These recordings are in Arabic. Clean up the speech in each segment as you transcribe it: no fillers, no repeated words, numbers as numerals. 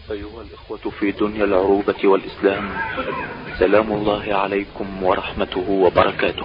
أيها الإخوة في دنيا العروبة والإسلام، سلام الله عليكم ورحمته وبركاته.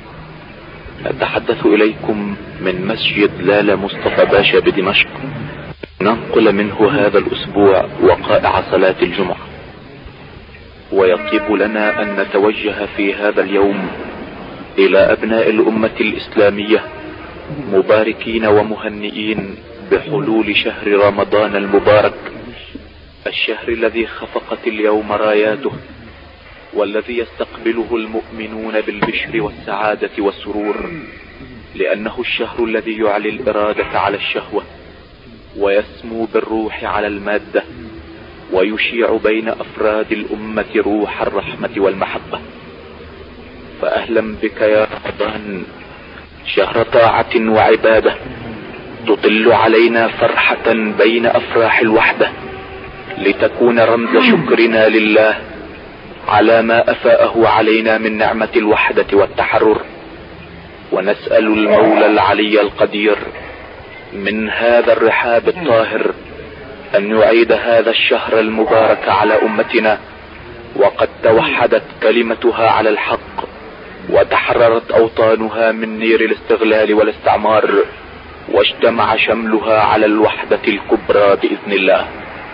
أتحدث إليكم من مسجد لالا مصطفى باشا بدمشق، ننقل منه هذا الأسبوع وقائع صلاة الجمعة. ويطيب لنا أن نتوجه في هذا اليوم إلى أبناء الأمة الإسلامية مباركين ومهنئين بحلول شهر رمضان المبارك، الشهر الذي خفقت اليوم راياته، والذي يستقبله المؤمنون بالبشر والسعادة والسرور، لأنه الشهر الذي يعلي الإرادة على الشهوة، ويسمو بالروح على المادة، ويشيع بين أفراد الأمة روح الرحمة والمحبة. فأهلا بك يا رمضان، شهر طاعة وعبادة تطل علينا فرحة بين أفراح الوحدة، لتكون رمز شكرنا لله على ما أفاءه علينا من نعمة الوحدة والتحرر. ونسأل المولى العلي القدير من هذا الرحاب الطاهر أن يعيد هذا الشهر المبارك على أمتنا، وقد توحدت كلمتها على الحق، وتحررت أوطانها من نير الاستغلال والاستعمار، واجتمع شملها على الوحدة الكبرى بإذن الله.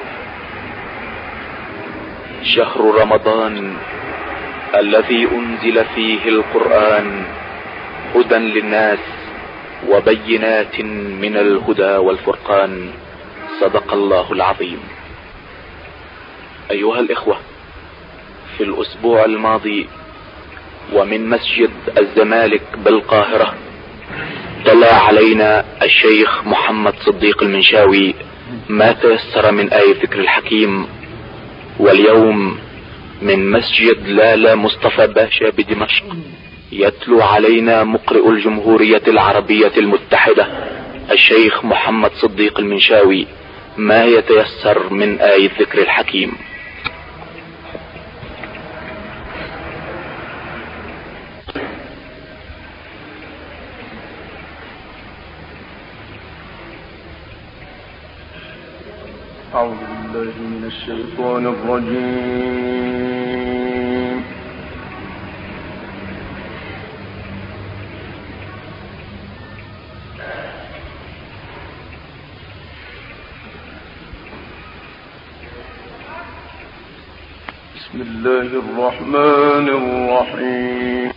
شهر رمضان الذي أنزل فيه القرآن هدى للناس وبينات من الهدى والفرقان، صدق الله العظيم. أيها الإخوة، في الأسبوع الماضي ومن مسجد الزمالك بالقاهرة تلا علينا الشيخ محمد صديق المنشاوي ما تيسر من آية ذكر الحكيم. واليوم من مسجد لالا مصطفى باشا بدمشق يتلو علينا مقرئ الجمهورية العربية المتحدة الشيخ محمد صديق المنشاوي ما يتيسر من آية ذكر الحكيم. أعوذ بالله من الشيطان الرجيم. بسم الله الرحمن الرحيم.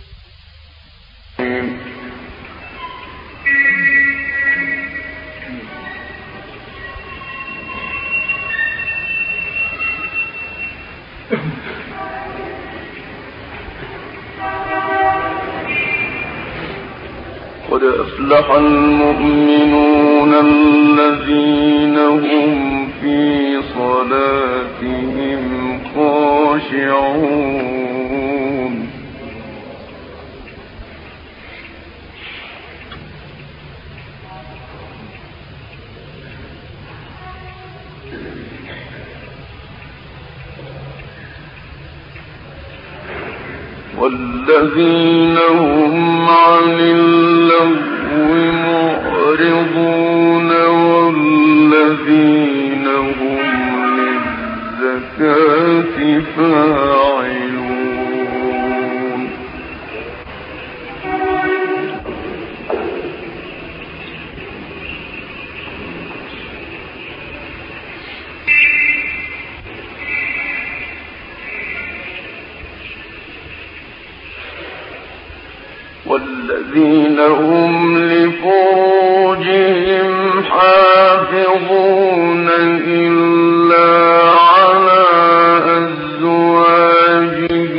قد أفلح المؤمنون الذين هم في صلاتهم خاشعون. والذين هم عن اللغو معرضون والذين هم للزكاة فاعلون. والذين هم لفروجهم حافظون إلا على أزواجهم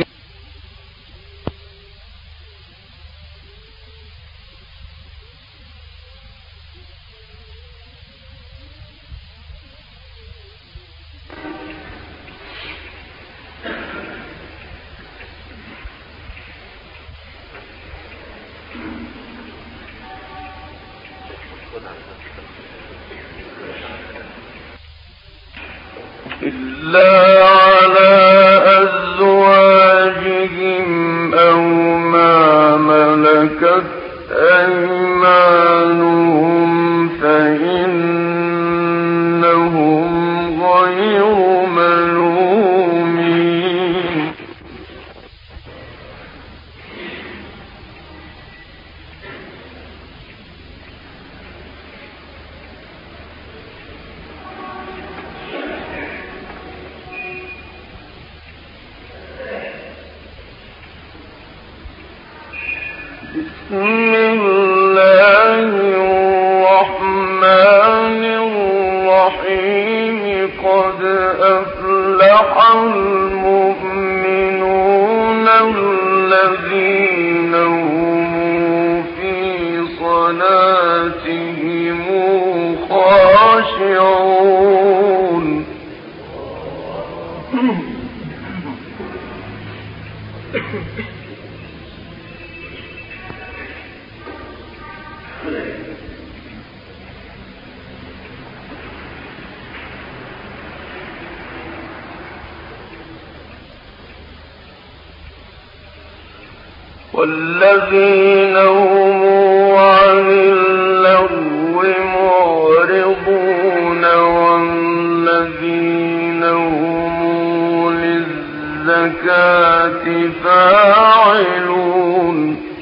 أو ما ملكت أيمانهم فإنهم غير بسم الله الرحمن الرحيم قد أفلح المؤمنون الذين هم في صلاتهم خاشعون والذين هم عن اللغو معرضون والذين هم للزكاة فاعلون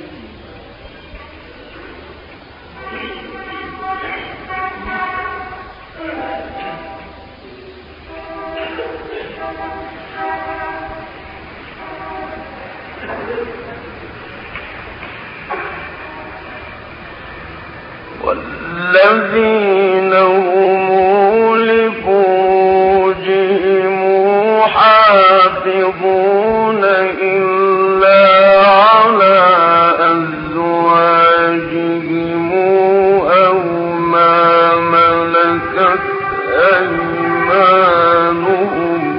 والذين هم لفروجهم حافظون إلا على أزواجهم أو ما ملكت أيمانهم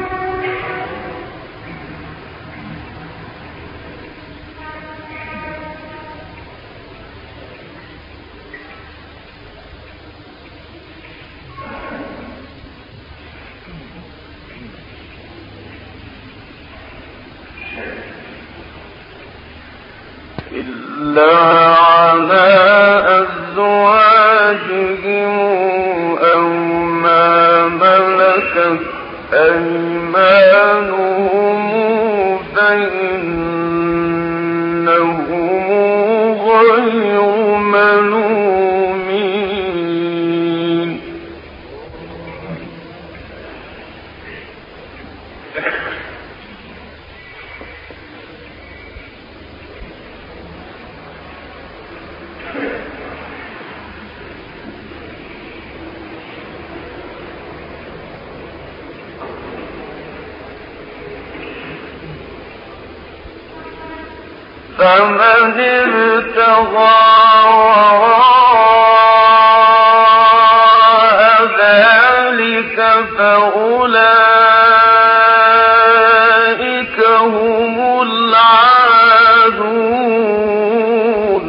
إلا على أزواجهم أو ما ملكت أيمانهم فإنهم غير ملومين فمن ابتغى وراء ذلك فأولئك هم العادون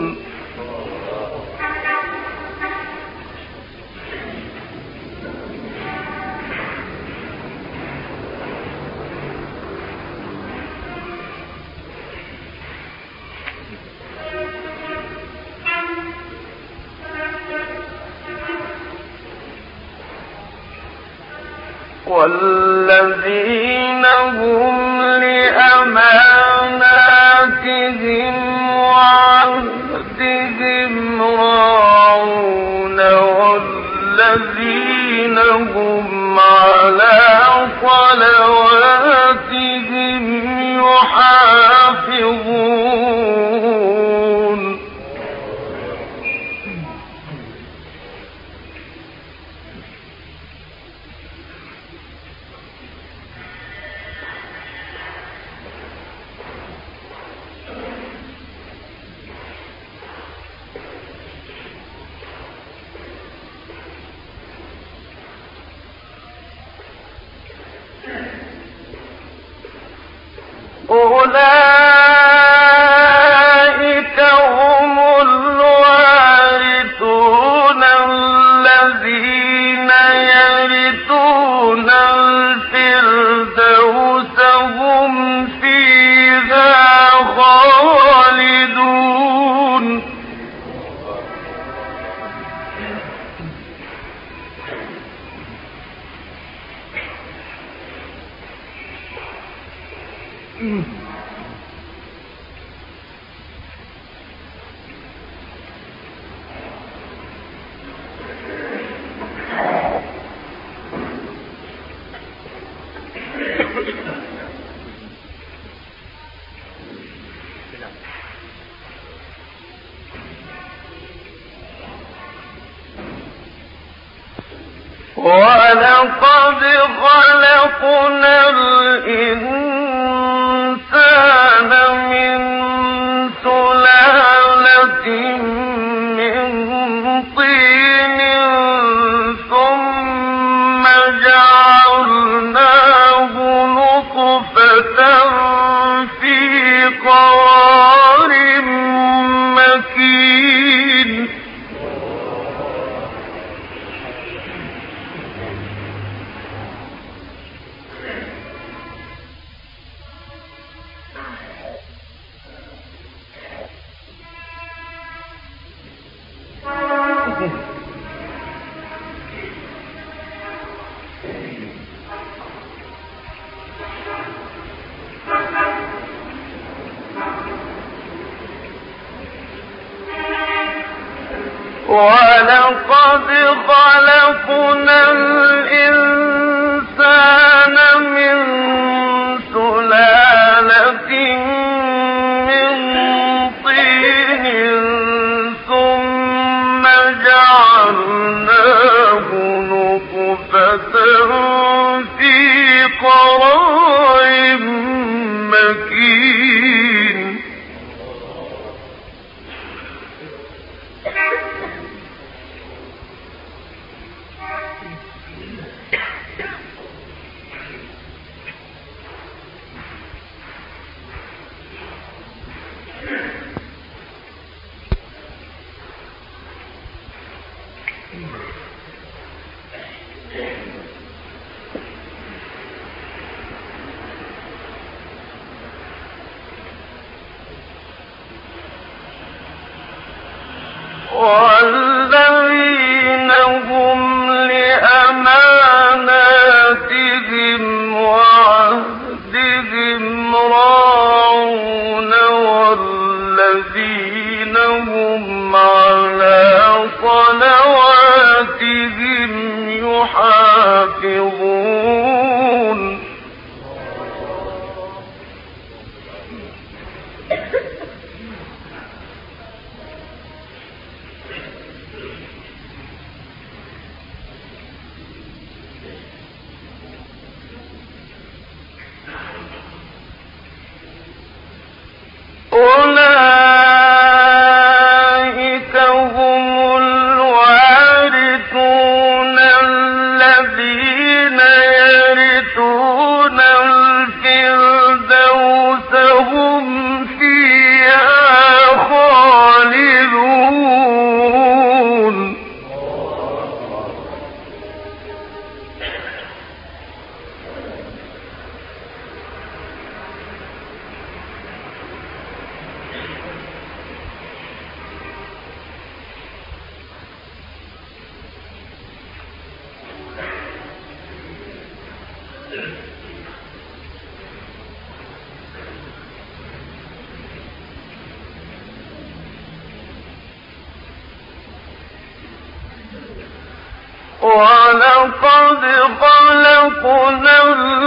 والذين هم لأماناتهم وعهدهم راعون والذين هم على صلواتهم يحافظون أولئك هم الوارثون الذين يرثون الفردوس هم فيها خالدون ولقد خلقنا الإنسان من سلالة من طين ثم جعلناه نطفة في قرار مكين والذين هم لأماناتهم وعهدهم راعون والذين هم على صلواتهم يحافظون أولئك هم الوارثون الذين يرثون الفردوس هم فيها خالدون ولقد خلقنا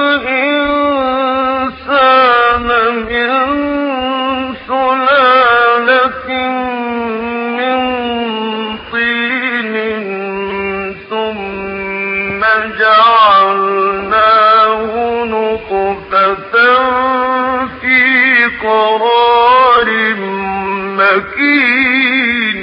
الإنسان من سلالة من طين ثم جعلناه نطفة في قرار مكين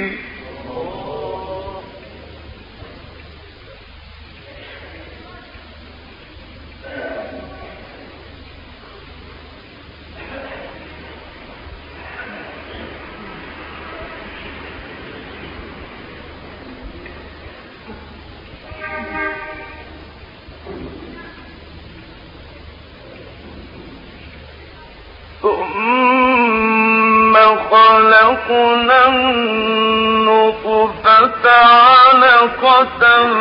ثم خلقنا النطفة علقة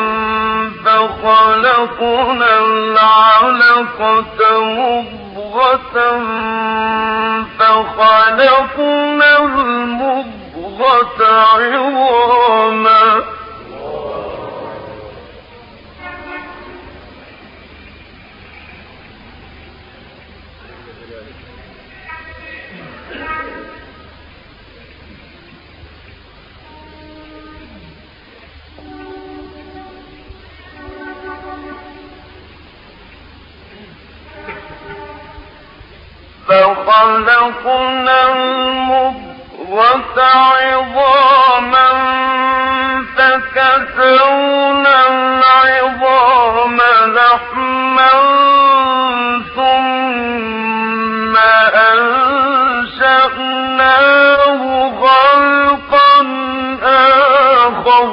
فخلقنا العلقة مضغة فخلقنا المضغة عظاما فخلقنا المضغة عظاما فكسونا العظام لحما ثم أنشأناه خلقا آخر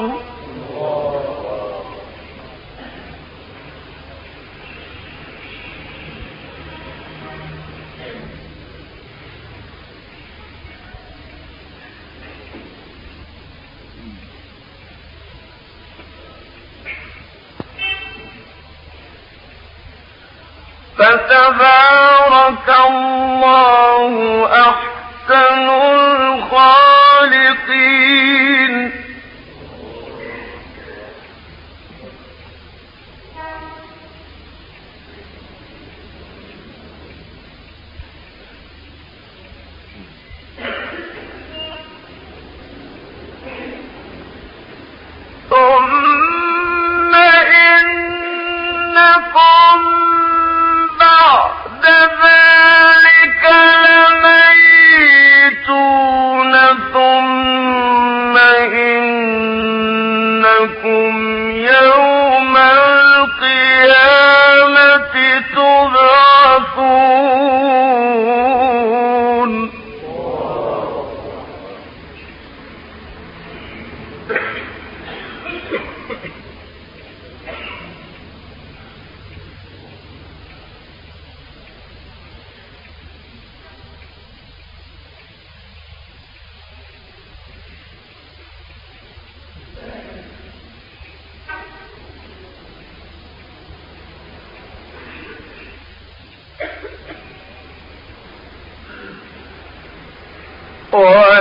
فتبارك الله أحسن الخالقين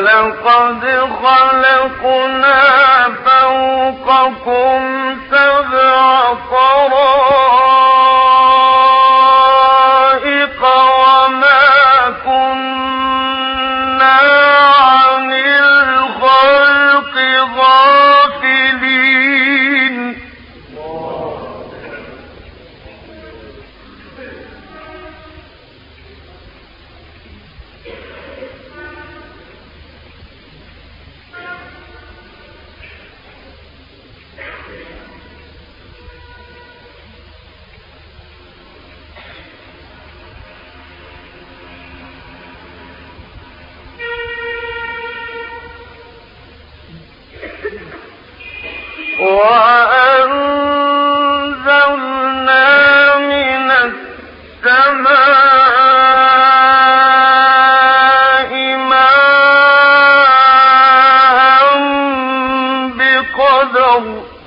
ولقد خلقنا فوقكم 7 طرائق وما كنا عن الخلق غافلين وأنزلنا من السماء ماء بقدر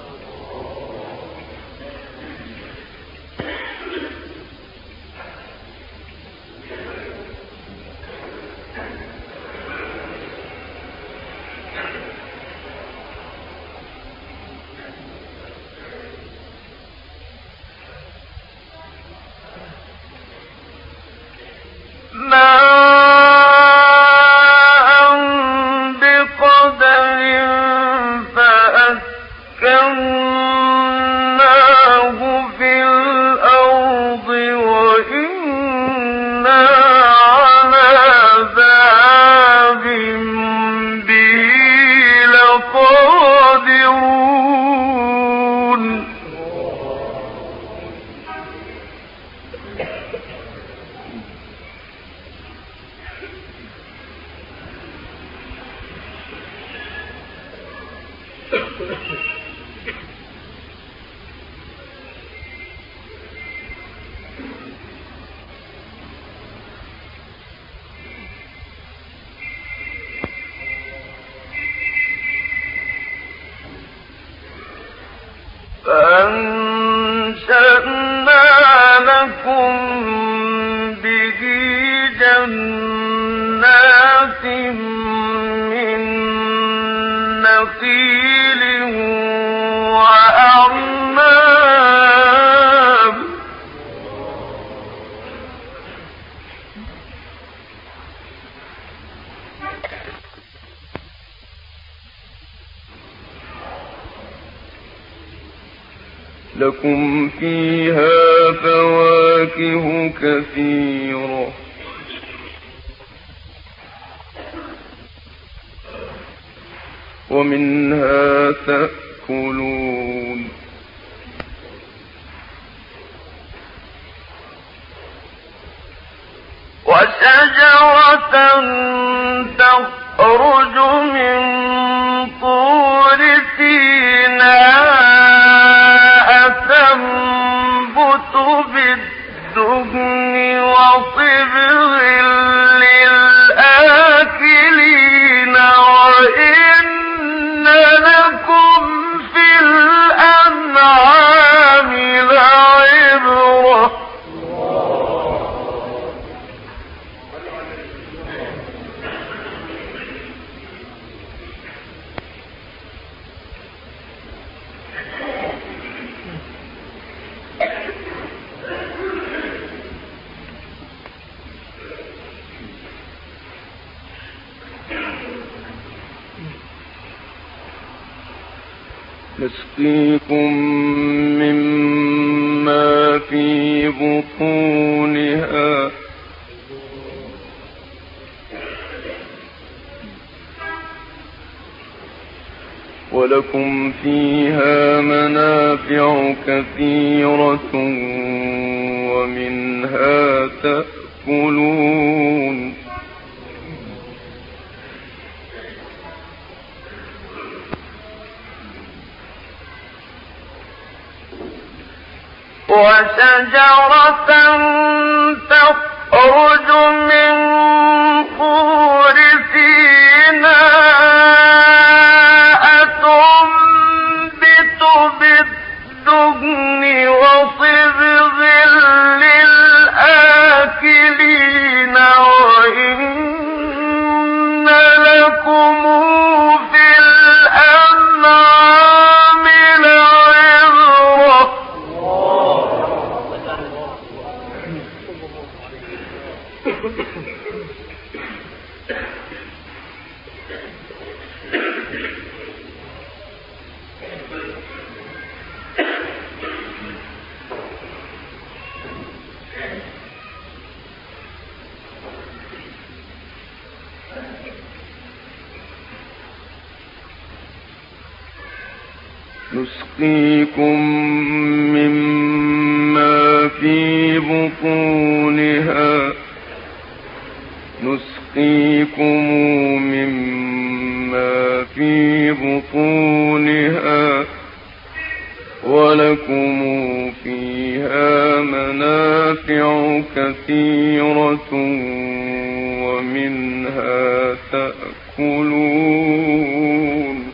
فأسكناه في الأرض وإنا على ذهاب به لقادرون فأنشأنا لكم به جنات من نخيل وأعناب لكم فيها فواكه كثيرة ومنها تأكلون وشجرة تخرج من طور سيناء تنبت بالدهن وصبغ للآكلين وإن لكم في الأنعام لعبرة نسقيكم مما في بطونها ولكم فيها منافع كثيرة ومنها تأكلون وشجرة تخرج من طور سيناء تنبت بالدهن وصبغ للآكلين وإن لكم نسقيكم مما في بطونها ولكم فيها منافع كثيرة ومنها تأكلون.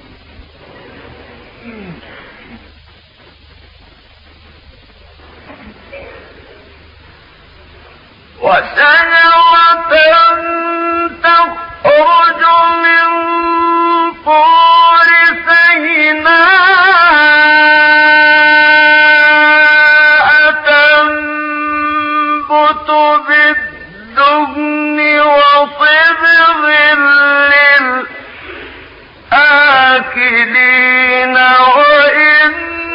وشجرة تخرج من طور سيناء تنبت بالدهن وصبغ للآكلين وإن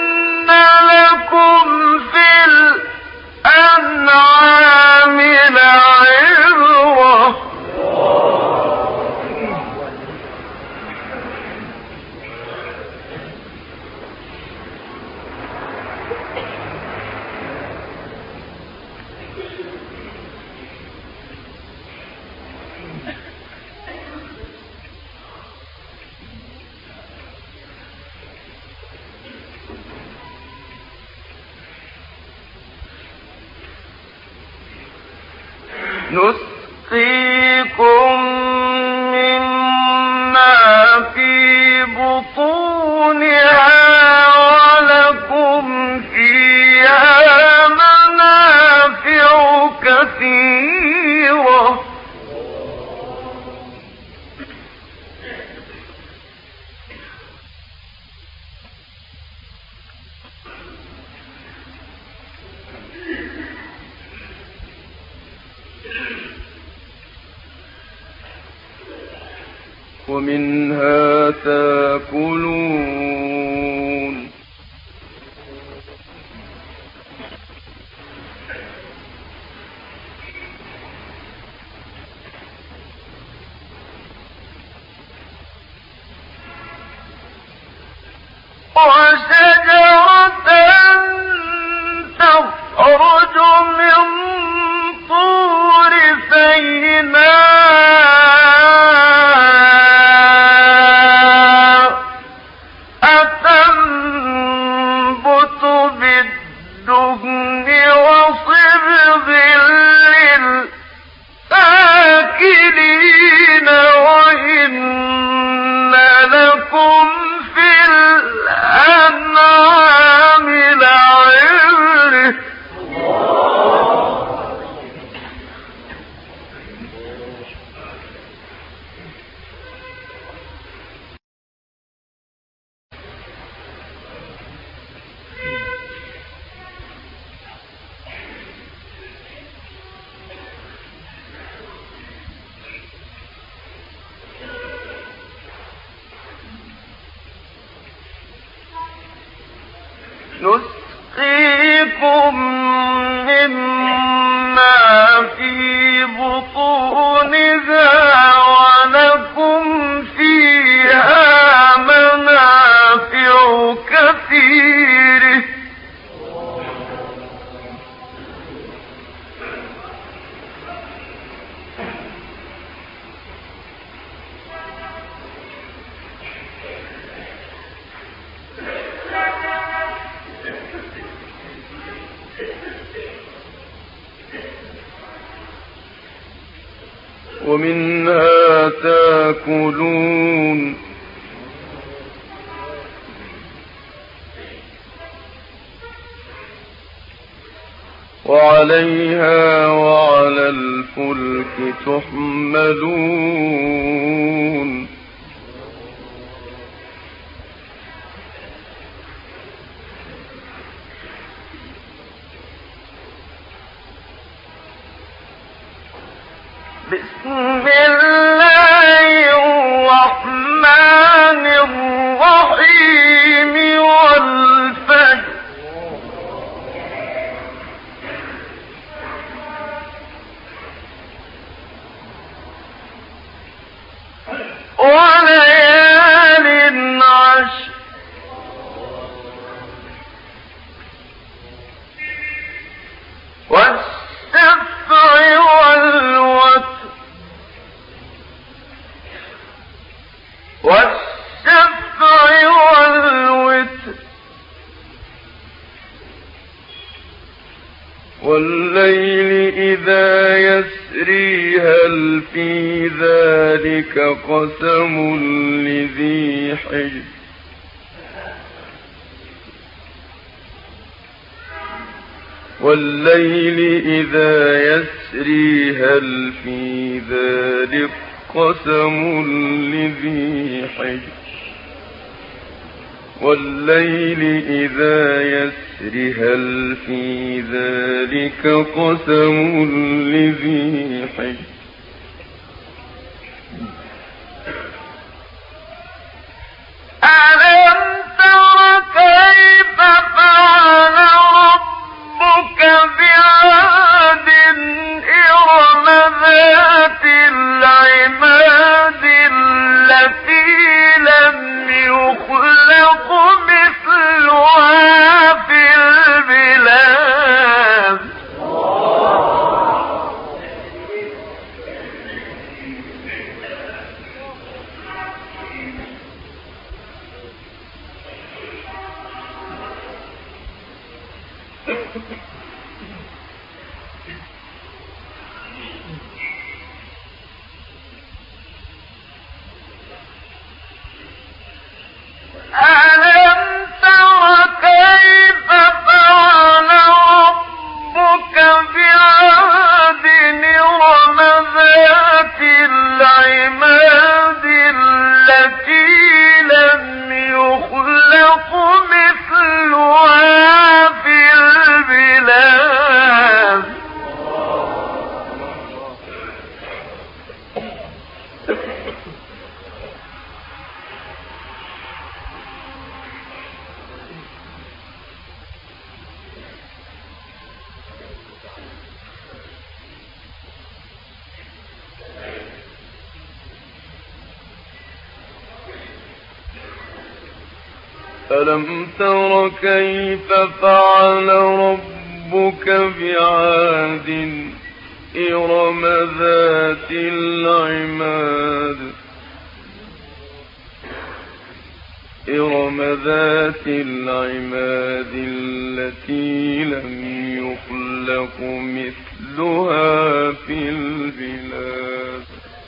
لكم في الأنعام لعبرة. نسقيكم مما في بطونها ولكم فيها منافع كثيرة ومنها تأكلون. وشجرة تخرج من طور سيناء تنبت بالدهن وصبغ للآكلين وإن لكم في الأنعام لعبرة. نسقيكم مما في بطونها ولكم فيها منافع كثيرة ومنها تأكلون. وعليها وعلى الفلك تحملون. بسم الله الرحمن الرحيم والفجر وليال عشر والشفع والوتر والليل إذا يسري هل في ذلك قسم لذي حجر والليل إذا يسري هل في ذلك قسم لذي حجر والليل إذا يسري هل في ذلك قسم لذي حجر ألم تر كيف فعل ربك بعاد إرم ذات العماد التي لم يخلق مثلها في البلاد ألم تر كيف فعل ربك بعاد إرم ذات العماد التي لم يخلق مثلها في البلاد ألم تر كيف فعل ربك بعاد إرم ذات العماد إرم ذات العماد التي لم يخلق مثلها في البلاد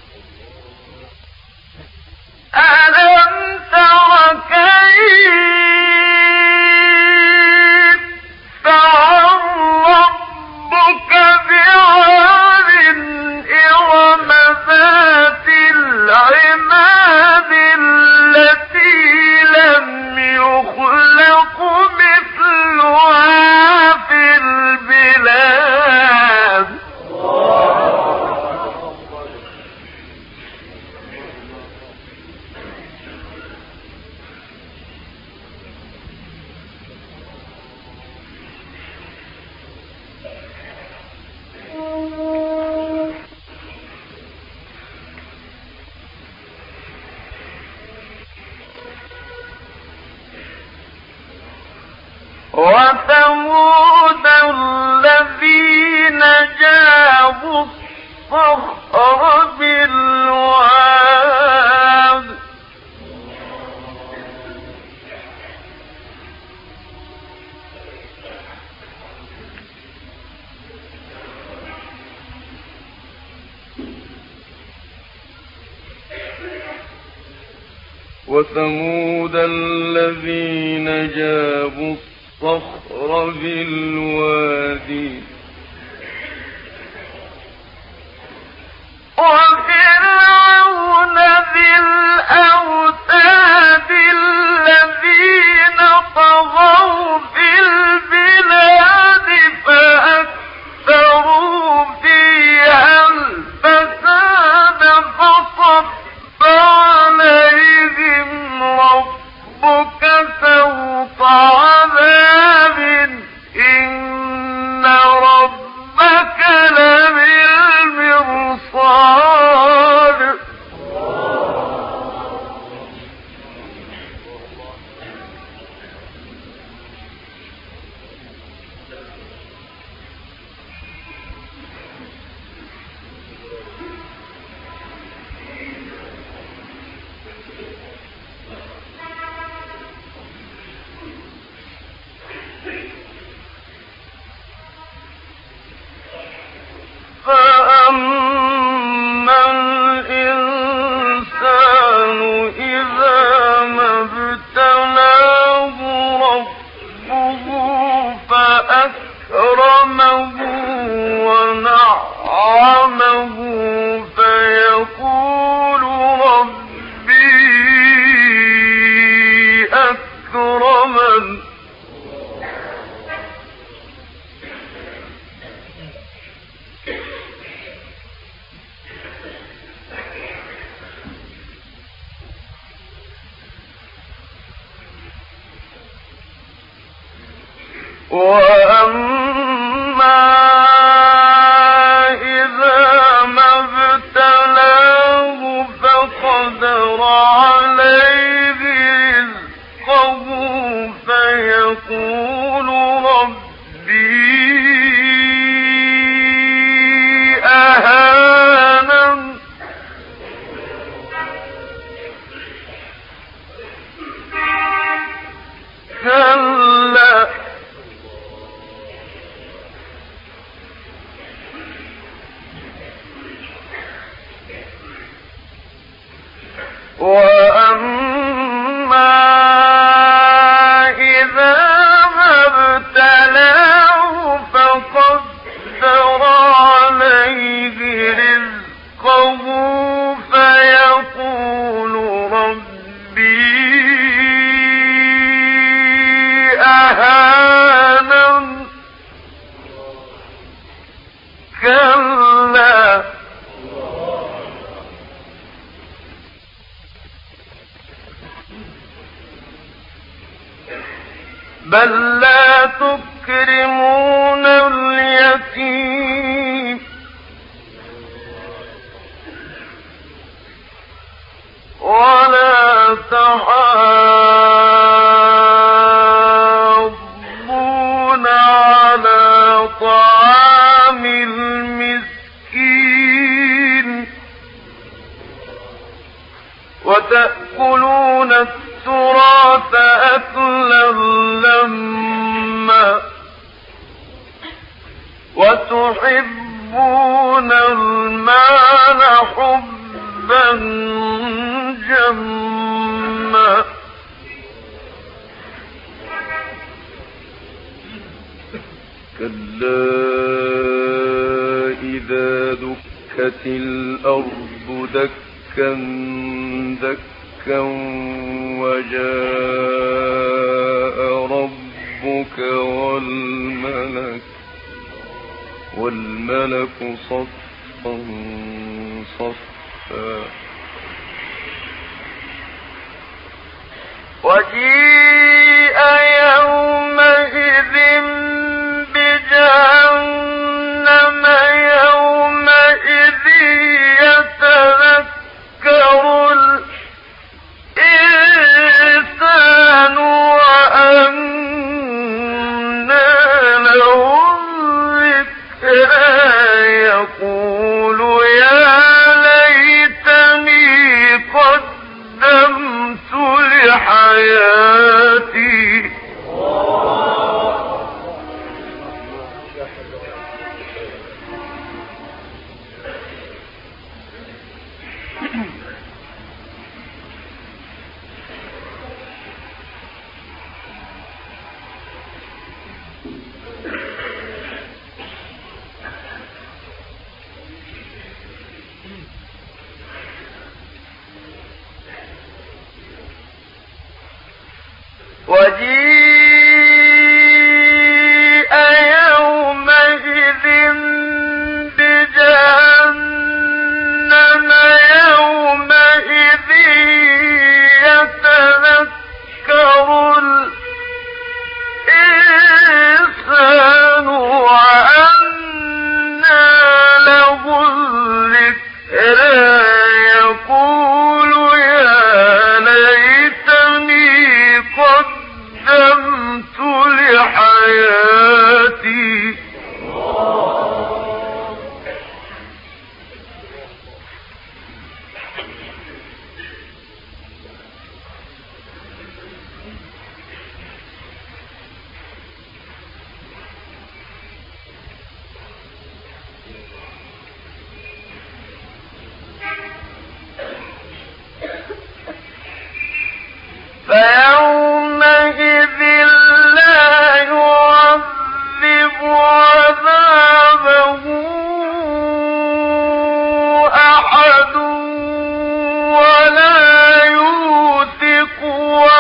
ألم تر كيف فعل ربك بعاد إرم ذات العماد التي لم يخلق مثلها في البلاد وثمود الذين جابوا الصخر بالواد وثمود الذين جابوا الصخر بالوادي وفرعون ذي الأوتاد الذين طغوا في البلاد فأكثروا فيها الفساد طعامه فيقول ربي أكرمن وأما إذا ما ابتلاه فقدر عليه رزقه فيقول ربي أهانن كلا وأما إذا ما ابتلاه فقدر عليه رزقه فيقول ربي أهانن كلا بل لا تكرمون اليتيم ولا تحاضون على طعام المسكين وتأكلون التراث أكلا لما وتحبون المال حبا جما كلا إذا دكت الأرض دكا دكا وجاء ربك والملك صفا صفا وجيء يومئذ بجهنم يومئذ يتذكر الإنسان وأنى له الذكرى يقول يا ليتني قدمت لحياتي وجيء يومئذ بجهنم يومئذ يتذكر الإنسان وأنى له الذكرى يقول يا ليتني قدمت لحياتي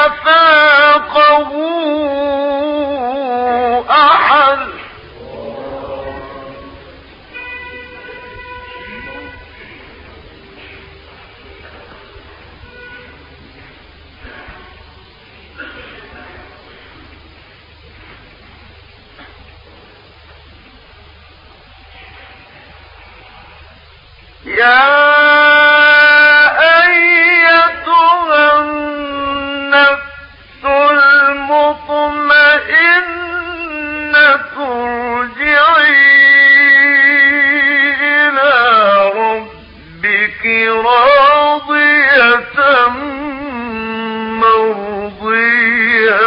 فاقه أحد. يا أيتها النفس المطمئنة ارجعي إلى ربك راضية مرضية.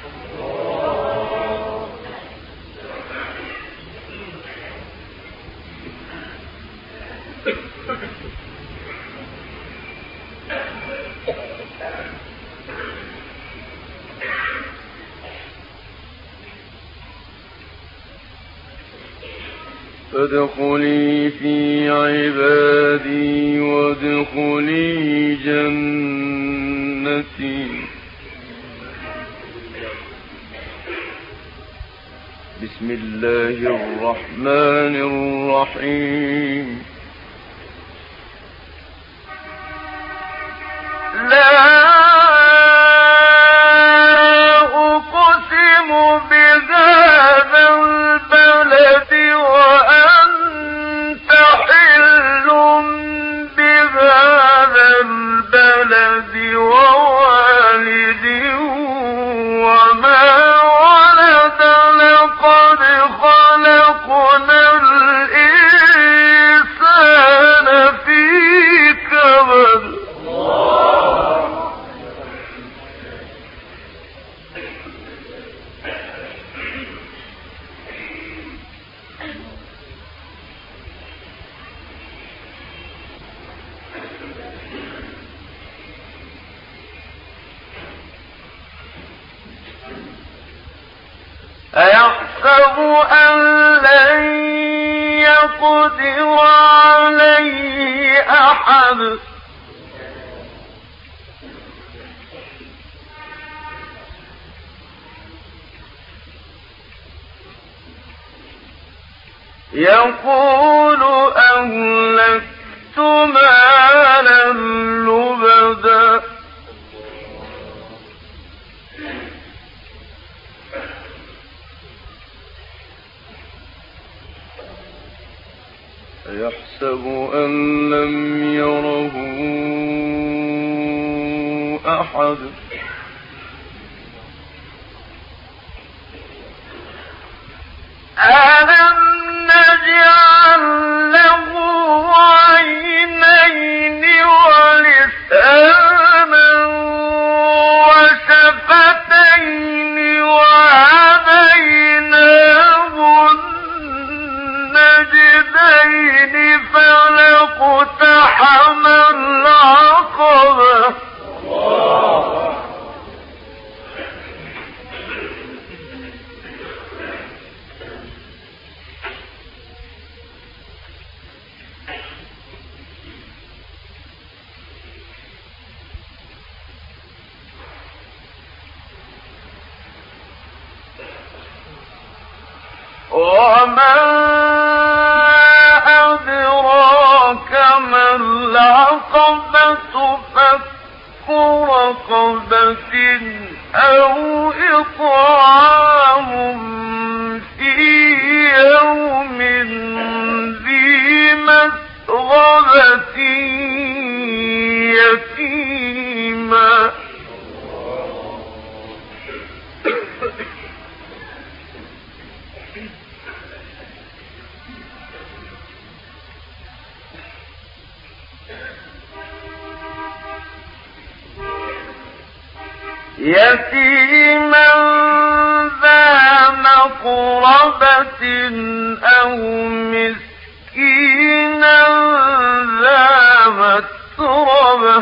فادخلي في عبادي وادخلي جنتي. بسم الله الرحمن الرحيم. لا أقسم بهذا البلد وأنت حل بهذا البلد ووالد وما ولد لقد خلقنا الإنسان في كبد. أيحسب أن لن يقدر عليه أحد. يقول أهلكت مالا لبدا. أيحسب أن لم يره أحد. ألم نجعل له عينين ولسانا وشفتين وهديناه النجدين فلاقتحم العقبة. وما أدراك ما العقبة فك رقبة أو إطعام في يوم ذي مسغبة يتيما. يتيما ذا مقربة أو مسكينا ذا متربة.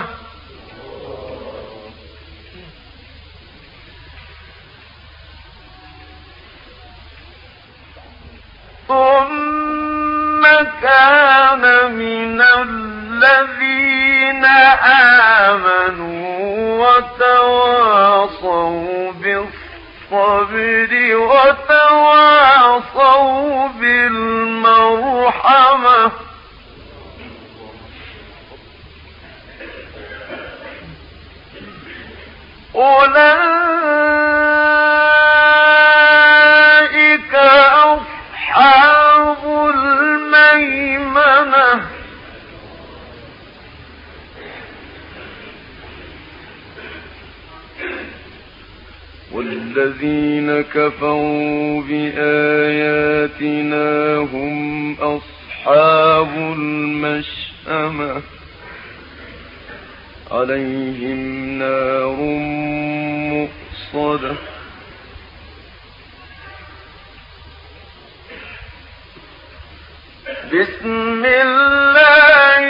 ثم كان من الذين آمنوا وتواصوا بالصبر وتواصوا بالمرحمة أولئك أصحاب الميمنة والذين كفروا بآياتنا هم أصحاب المشأمة عليهم نار مؤصدة بسم الله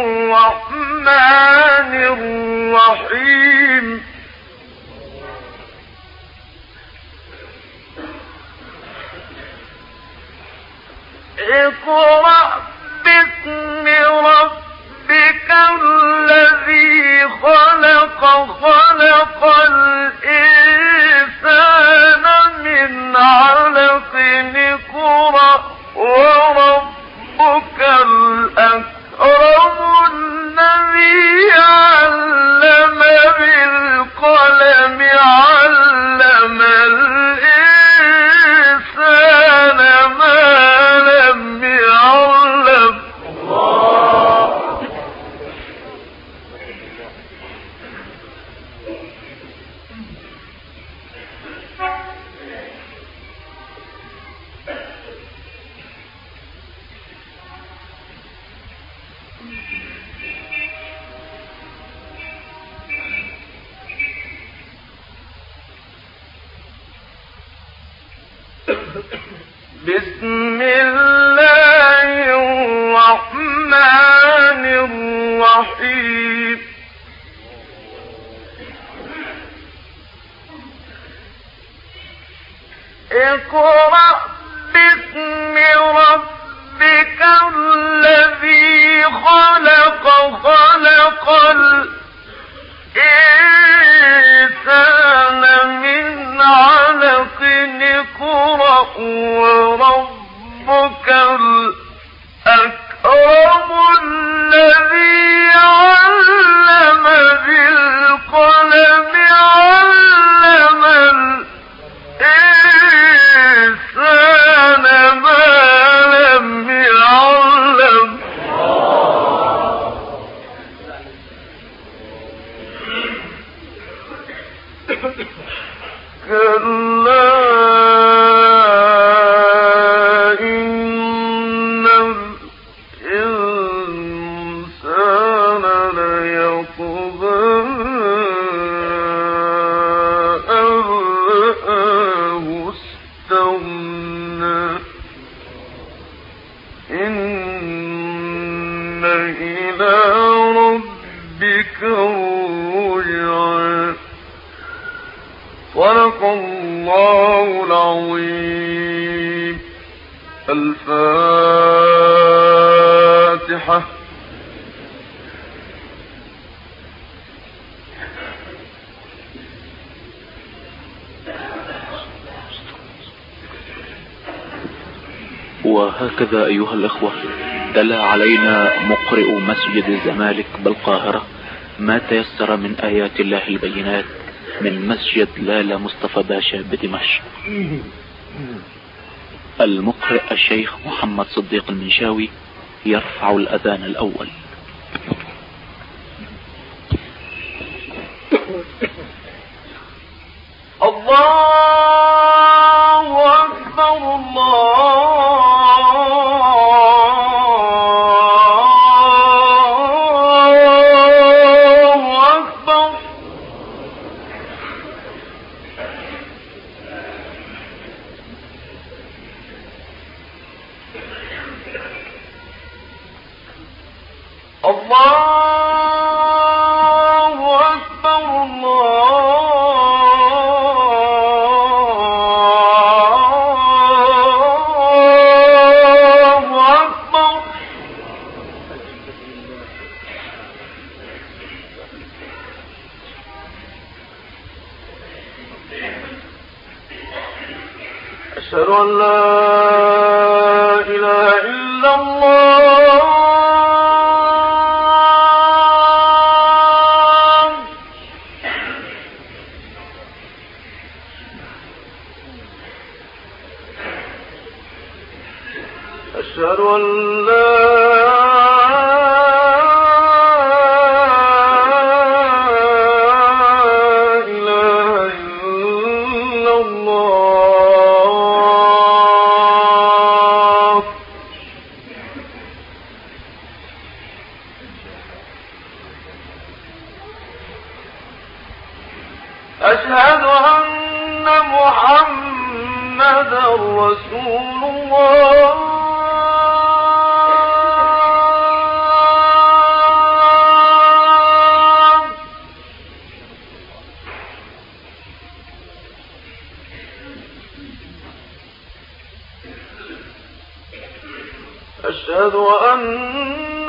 الرحمن الرحيم اقرأ باسم ربك الذي خلق خلق الإنسان من علق اقرأ وربك الأكرم الذي علم بالقلم علم الإنسان ما لم يعلم بسم الله الرحمن الرحيم اقرأ باسم ربك الذي خلق خلق الإنسان من علق اقرأ وربك الأكرم الذي علم بالقلم علم الإنسان ما لم يعلم كلا إن الإنسان ليطغى أن رآه استغنى إن إلى ربك الرجعى صدق الله العظيم. الفاتحة. وهكذا أيها الأخوة تلا علينا مقرئ مسجد الزمالك بالقاهرة ما تيسر من آيات الله البينات من مسجد لالا مصطفى باشا بدمشق. المقرئ الشيخ محمد صديق المنشاوي يرفع الأذان الأول. الله أكبر الله أكبر. الله أكبر الله أكبر. أشهد أن لا إله إلا الله أشهد أن لا إله إلا الله أشهد أن محمدا رسول الله أشهد أن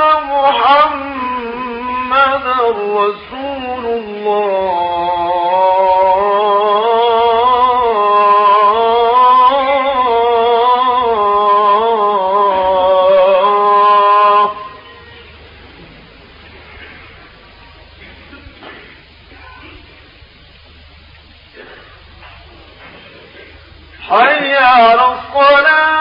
محمدا رسول الله حي على الصلاة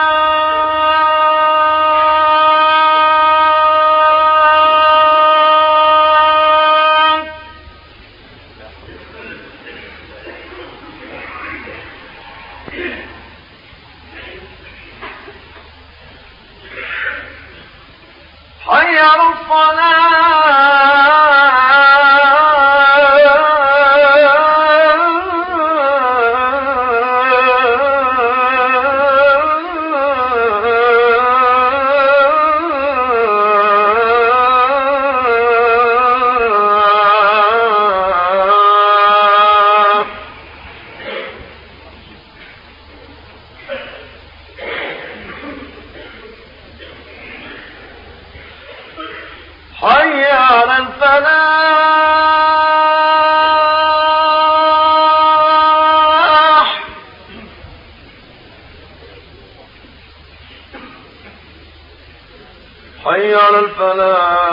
حي على حي على الفلاح حي على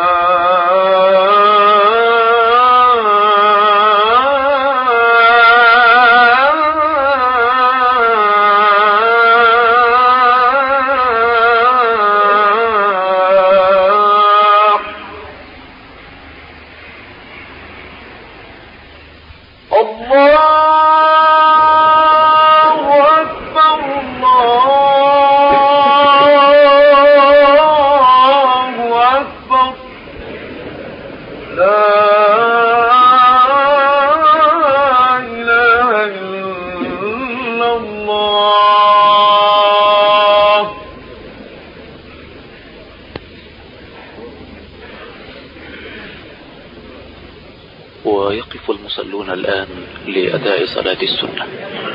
الله أكبر الله أكبر لا إله إلا الله ويقف المصلون الآن لأداء صلاة السنة.